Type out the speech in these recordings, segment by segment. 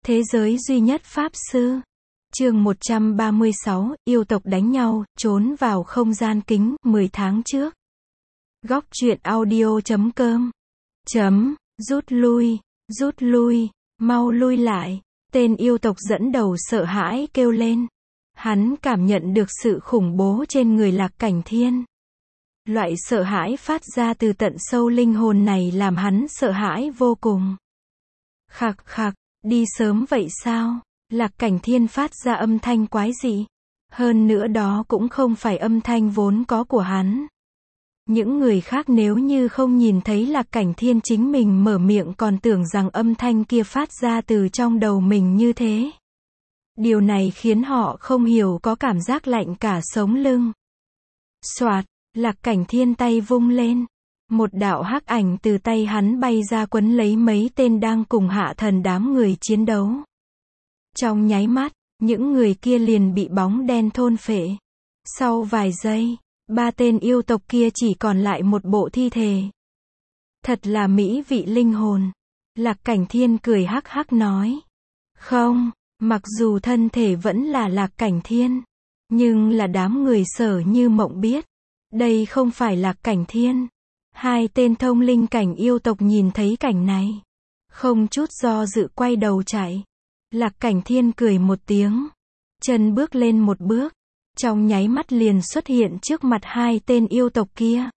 Thế giới duy nhất Pháp Sư. Chương 136, yêu tộc đánh nhau, trốn vào không gian kính, 10 tháng trước. Góc truyện audio.com. Rút lui, mau lui lại. Tên yêu tộc dẫn đầu sợ hãi kêu lên. Hắn cảm nhận được sự khủng bố trên người Lạc Cảnh Thiên. Loại sợ hãi phát ra từ tận sâu linh hồn này làm hắn sợ hãi vô cùng. Khạc khạc, đi sớm vậy sao? Lạc Cảnh Thiên phát ra âm thanh quái dị. Hơn nữa đó cũng không phải âm thanh vốn có của hắn. Những người khác nếu như không nhìn thấy Lạc Cảnh Thiên chính mình mở miệng còn tưởng rằng âm thanh kia phát ra từ trong đầu mình như thế. Điều này khiến họ không hiểu có cảm giác lạnh cả sống lưng. Soạt, Lạc Cảnh Thiên tay vung lên. Một đạo hắc ảnh từ tay hắn bay ra quấn lấy mấy tên đang cùng hạ thần đám người chiến đấu. Trong nháy mắt, những người kia liền bị bóng đen thôn phệ. Sau vài giây, 3 tên yêu tộc kia chỉ còn lại một bộ thi thể. Thật là mỹ vị linh hồn. Lạc Cảnh Thiên cười hắc hắc nói. Không, mặc dù thân thể vẫn là Lạc Cảnh Thiên, nhưng là đám người Sở Như Mộng biết. Đây không phải Lạc Cảnh Thiên. 2 tên thông linh cảnh yêu tộc nhìn thấy cảnh này. Không chút do dự quay đầu chạy. Lạc Cảnh Thiên cười một tiếng. Chân bước lên một bước. Trong nháy mắt liền xuất hiện trước mặt 2 tên yêu tộc kia.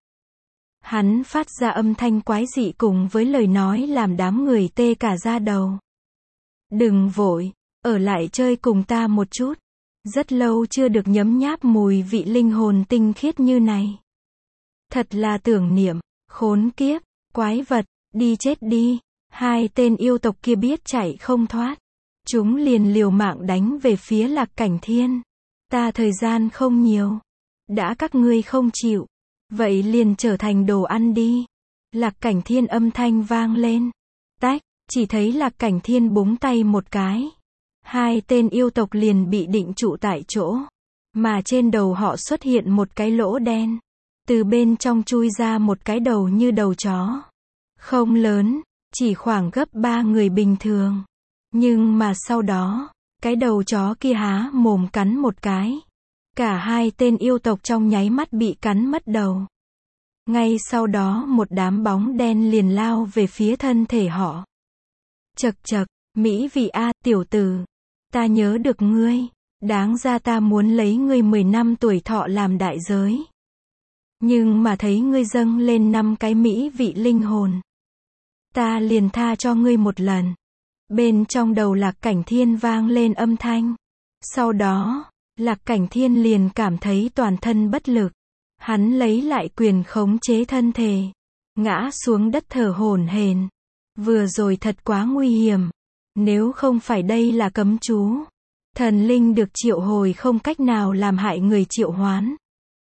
Hắn phát ra âm thanh quái dị cùng với lời nói làm đám người tê cả da đầu. Đừng vội, ở lại chơi cùng ta một chút. Rất lâu chưa được nhấm nháp mùi vị linh hồn tinh khiết như này. Thật là tưởng niệm, khốn kiếp, quái vật, đi chết đi. 2 tên yêu tộc kia biết chạy không thoát. Chúng liền liều mạng đánh về phía Lạc Cảnh Thiên. Ta thời gian không nhiều. Đã các ngươi không chịu. Vậy liền trở thành đồ ăn đi. Lạc Cảnh Thiên âm thanh vang lên. Tách, chỉ thấy Lạc Cảnh Thiên búng tay một cái. 2 tên yêu tộc liền bị định trụ tại chỗ. Mà trên đầu họ xuất hiện một cái lỗ đen. Từ bên trong chui ra một cái đầu như đầu chó. Không lớn, chỉ khoảng gấp 3 người bình thường. Nhưng mà sau đó, cái đầu chó kia há mồm cắn một cái. Cả 2 tên yêu tộc trong nháy mắt bị cắn mất đầu. Ngay sau đó một đám bóng đen liền lao về phía thân thể họ. Chậc chậc, mỹ vị a, tiểu tử. Ta nhớ được ngươi. Đáng ra ta muốn lấy ngươi 10 năm tuổi thọ làm đại giới. Nhưng mà thấy ngươi dâng lên 5 cái mỹ vị linh hồn. Ta liền tha cho ngươi một lần. Bên trong đầu Lạc Cảnh Thiên vang lên âm thanh. Sau đó, Lạc Cảnh Thiên liền cảm thấy toàn thân bất lực. Hắn lấy lại quyền khống chế thân thể. Ngã xuống đất thở hổn hển. Vừa rồi thật quá nguy hiểm. Nếu không phải đây là cấm chú. Thần linh được triệu hồi không cách nào làm hại người triệu hoán.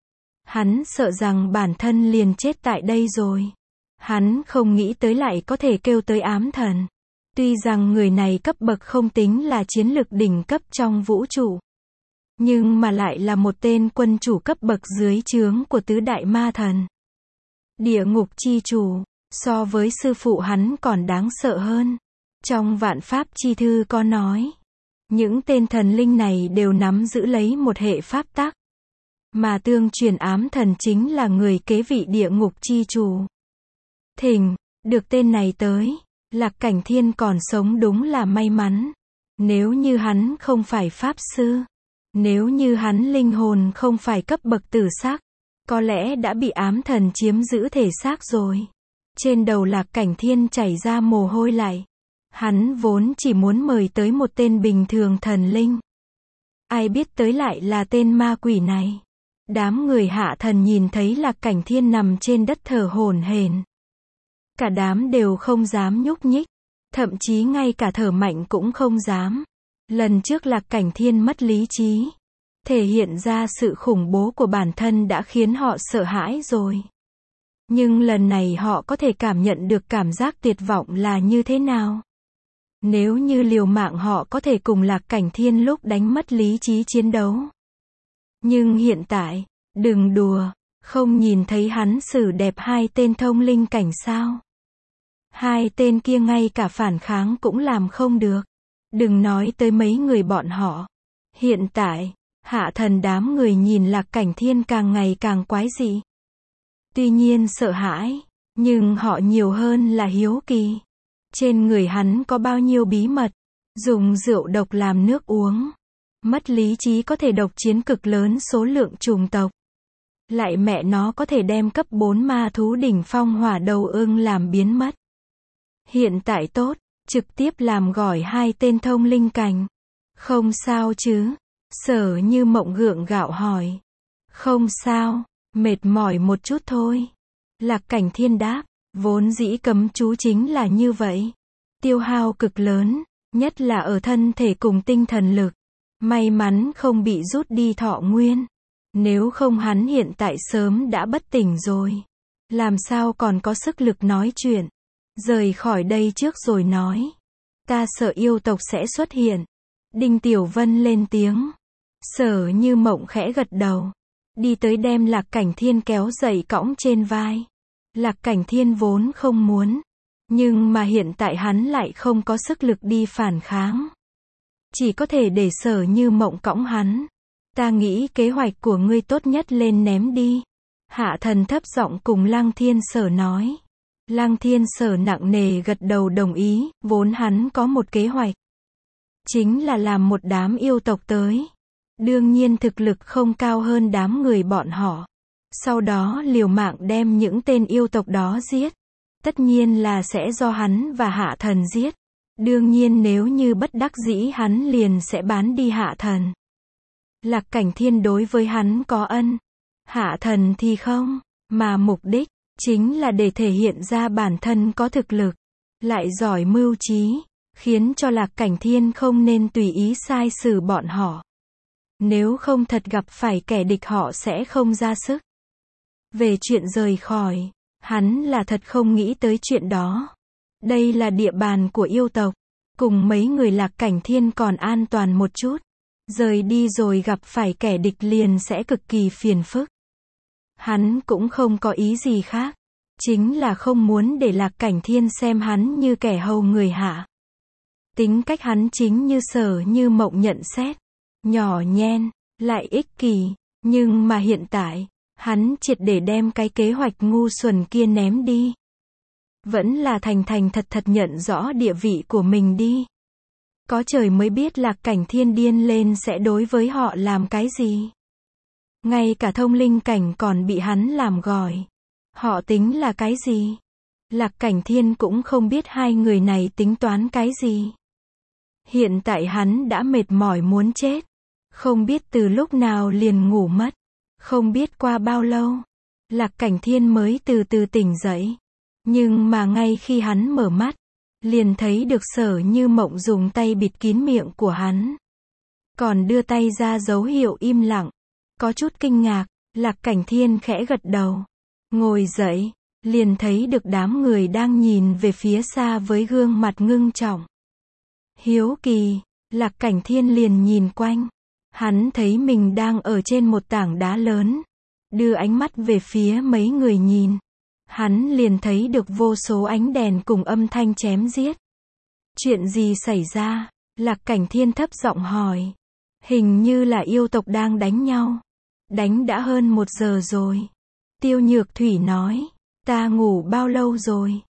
Hắn sợ rằng bản thân liền chết tại đây rồi. Hắn không nghĩ tới lại có thể kêu tới ám thần. Tuy rằng người này cấp bậc không tính là chiến lực đỉnh cấp trong vũ trụ. Nhưng mà lại là một tên quân chủ cấp bậc dưới trướng của tứ đại ma thần. Địa ngục chi chủ, so với sư phụ hắn còn đáng sợ hơn. Trong Vạn Pháp chi thư có nói. Những tên thần linh này đều nắm giữ lấy một hệ pháp tắc. Mà tương truyền ám thần chính là người kế vị địa ngục chi chủ. Thỉnh, được tên này tới. Lạc Cảnh Thiên còn sống đúng là may mắn. Nếu như hắn không phải pháp sư. Nếu như hắn linh hồn không phải cấp bậc tử xác. Có lẽ đã bị ám thần chiếm giữ thể xác rồi. Trên đầu Lạc Cảnh Thiên chảy ra mồ hôi lại. Hắn vốn chỉ muốn mời tới một tên bình thường thần linh. Ai biết tới lại là tên ma quỷ này. Đám người hạ thần nhìn thấy Lạc Cảnh Thiên nằm trên đất thở hổn hển. Cả đám đều không dám nhúc nhích. Thậm chí ngay cả thở mạnh cũng không dám. Lần trước Lạc Cảnh Thiên mất lý trí. Thể hiện ra sự khủng bố của bản thân đã khiến họ sợ hãi rồi. Nhưng lần này họ có thể cảm nhận được cảm giác tuyệt vọng là như thế nào. Nếu như liều mạng họ có thể cùng Lạc Cảnh Thiên lúc đánh mất lý trí chiến đấu. Nhưng hiện tại, đừng đùa, không nhìn thấy hắn xử đẹp 2 tên thông linh cảnh sao. 2 tên kia ngay cả phản kháng cũng làm không được. Đừng nói tới mấy người bọn họ. Hiện tại, Hạ Thần đám người nhìn Lạc Cảnh Thiên càng ngày càng quái dị. Tuy nhiên sợ hãi, nhưng họ nhiều hơn là hiếu kỳ. Trên người hắn có bao nhiêu bí mật, dùng rượu độc làm nước uống. Mất lý trí có thể độc chiến cực lớn số lượng chủng tộc. Lại mẹ nó có thể đem cấp 4 ma thú đỉnh phong hỏa đầu ưng làm biến mất. Hiện tại tốt, trực tiếp làm gỏi 2 tên thông linh cảnh. Không sao chứ? Sở Như Mộng gượng gạo hỏi. Không sao, mệt mỏi một chút thôi. Lạc Cảnh Thiên đáp, vốn dĩ cấm chú chính là như vậy. Tiêu hao cực lớn, nhất là ở thân thể cùng tinh thần lực. May mắn không bị rút đi thọ nguyên. Nếu không hắn hiện tại sớm đã bất tỉnh rồi. Làm sao còn có sức lực nói chuyện. Rời khỏi đây trước rồi nói. Ta sợ yêu tộc sẽ xuất hiện. Đinh Tiểu Vân lên tiếng. Sở Như Mộng khẽ gật đầu. Đi tới đem Lạc Cảnh Thiên kéo dậy cõng trên vai. Lạc Cảnh Thiên vốn không muốn. Nhưng mà hiện tại hắn lại không có sức lực đi phản kháng. Chỉ có thể để Sở Như Mộng cõng hắn. Ta nghĩ kế hoạch của ngươi tốt nhất lên ném đi. Hạ Thần thấp giọng cùng Lăng Thiên Sở nói. Lăng Thiên Sở nặng nề gật đầu đồng ý, vốn hắn có một kế hoạch. Chính là làm một đám yêu tộc tới. Đương nhiên thực lực không cao hơn đám người bọn họ. Sau đó liều mạng đem những tên yêu tộc đó giết. Tất nhiên là sẽ do hắn và Hạ Thần giết. Đương nhiên nếu như bất đắc dĩ hắn liền sẽ bán đi Hạ Thần. Lạc Cảnh Thiên đối với hắn có ân. Hạ Thần thì không. Mà mục đích, chính là để thể hiện ra bản thân có thực lực. Lại giỏi mưu trí. Khiến cho Lạc Cảnh Thiên không nên tùy ý sai xử bọn họ. Nếu không thật gặp phải kẻ địch họ sẽ không ra sức. Về chuyện rời khỏi, hắn là thật không nghĩ tới chuyện đó. Đây là địa bàn của yêu tộc. Cùng mấy người Lạc Cảnh Thiên còn an toàn một chút. Rời đi rồi gặp phải kẻ địch liền sẽ cực kỳ phiền phức. Hắn cũng không có ý gì khác. Chính là không muốn để Lạc Cảnh Thiên xem hắn như kẻ hầu người hạ. Tính cách hắn chính như Sở Như Mộng nhận xét. Nhỏ nhen, lại ích kỷ. Nhưng mà hiện tại, hắn triệt để đem cái kế hoạch ngu xuẩn kia ném đi. Vẫn là thành thành thật thật nhận rõ địa vị của mình đi. Có trời mới biết Lạc Cảnh Thiên điên lên sẽ đối với họ làm cái gì. Ngay cả thông linh cảnh còn bị hắn làm gỏi. Họ tính là cái gì? Lạc Cảnh Thiên cũng không biết hai người này tính toán cái gì. Hiện tại hắn đã mệt mỏi muốn chết. Không biết từ lúc nào liền ngủ mất. Không biết qua bao lâu. Lạc Cảnh Thiên mới từ từ tỉnh dậy. Nhưng mà ngay khi hắn mở mắt, liền thấy được Sở Như Mộng dùng tay bịt kín miệng của hắn. Còn đưa tay ra dấu hiệu im lặng. Có chút kinh ngạc, Lạc Cảnh Thiên khẽ gật đầu. Ngồi dậy, liền thấy được đám người đang nhìn về phía xa với gương mặt ngưng trọng. Hiếu kỳ, Lạc Cảnh Thiên liền nhìn quanh. Hắn thấy mình đang ở trên một tảng đá lớn. Đưa ánh mắt về phía mấy người nhìn. Hắn liền thấy được vô số ánh đèn cùng âm thanh chém giết. Chuyện gì xảy ra? Lạc Cảnh Thiên thấp giọng hỏi. Hình như là yêu tộc đang đánh nhau. Đánh đã hơn 1 giờ rồi. Tiêu Nhược Thủy nói. Ta ngủ bao lâu rồi?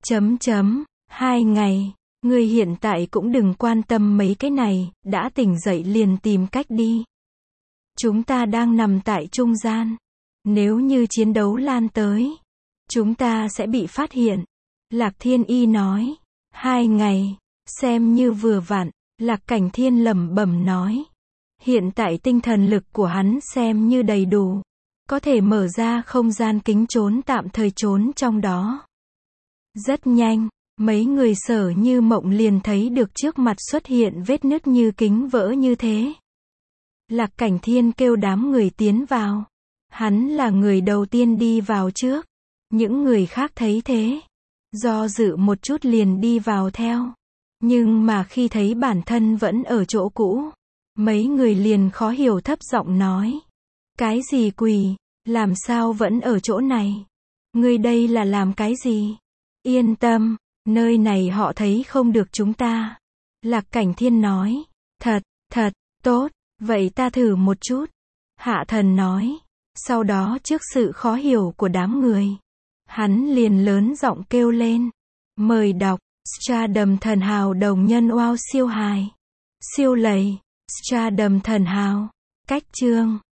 2 ngày. Ngươi hiện tại cũng đừng quan tâm mấy cái này, đã tỉnh dậy liền tìm cách đi. Chúng ta đang nằm tại trung gian. Nếu như chiến đấu lan tới, chúng ta sẽ bị phát hiện. Lạc Thiên Y nói. 2 ngày, xem như vừa vặn. Lạc Cảnh Thiên lẩm bẩm nói. Hiện tại tinh thần lực của hắn xem như đầy đủ. Có thể mở ra không gian kính trốn tạm thời trốn trong đó. Rất nhanh, mấy người Sở Như Mộng liền thấy được trước mặt xuất hiện vết nứt như kính vỡ như thế. Lạc Cảnh Thiên kêu đám người tiến vào. Hắn là người đầu tiên đi vào trước. Những người khác thấy thế. Do dự một chút liền đi vào theo. Nhưng mà khi thấy bản thân vẫn ở chỗ cũ. Mấy người liền khó hiểu thấp giọng nói. Cái gì quỷ, làm sao vẫn ở chỗ này? Ngươi đây là làm cái gì? Yên tâm, nơi này họ thấy không được chúng ta. Lạc Cảnh Thiên nói. Thật, tốt, vậy ta thử một chút. Hạ thần nói. Sau đó trước sự khó hiểu của đám người, hắn liền lớn giọng kêu lên. Mời đọc. Stardom thần hào đồng nhân wow siêu hài. Siêu lầy. Stardom thần hào. Cách chương.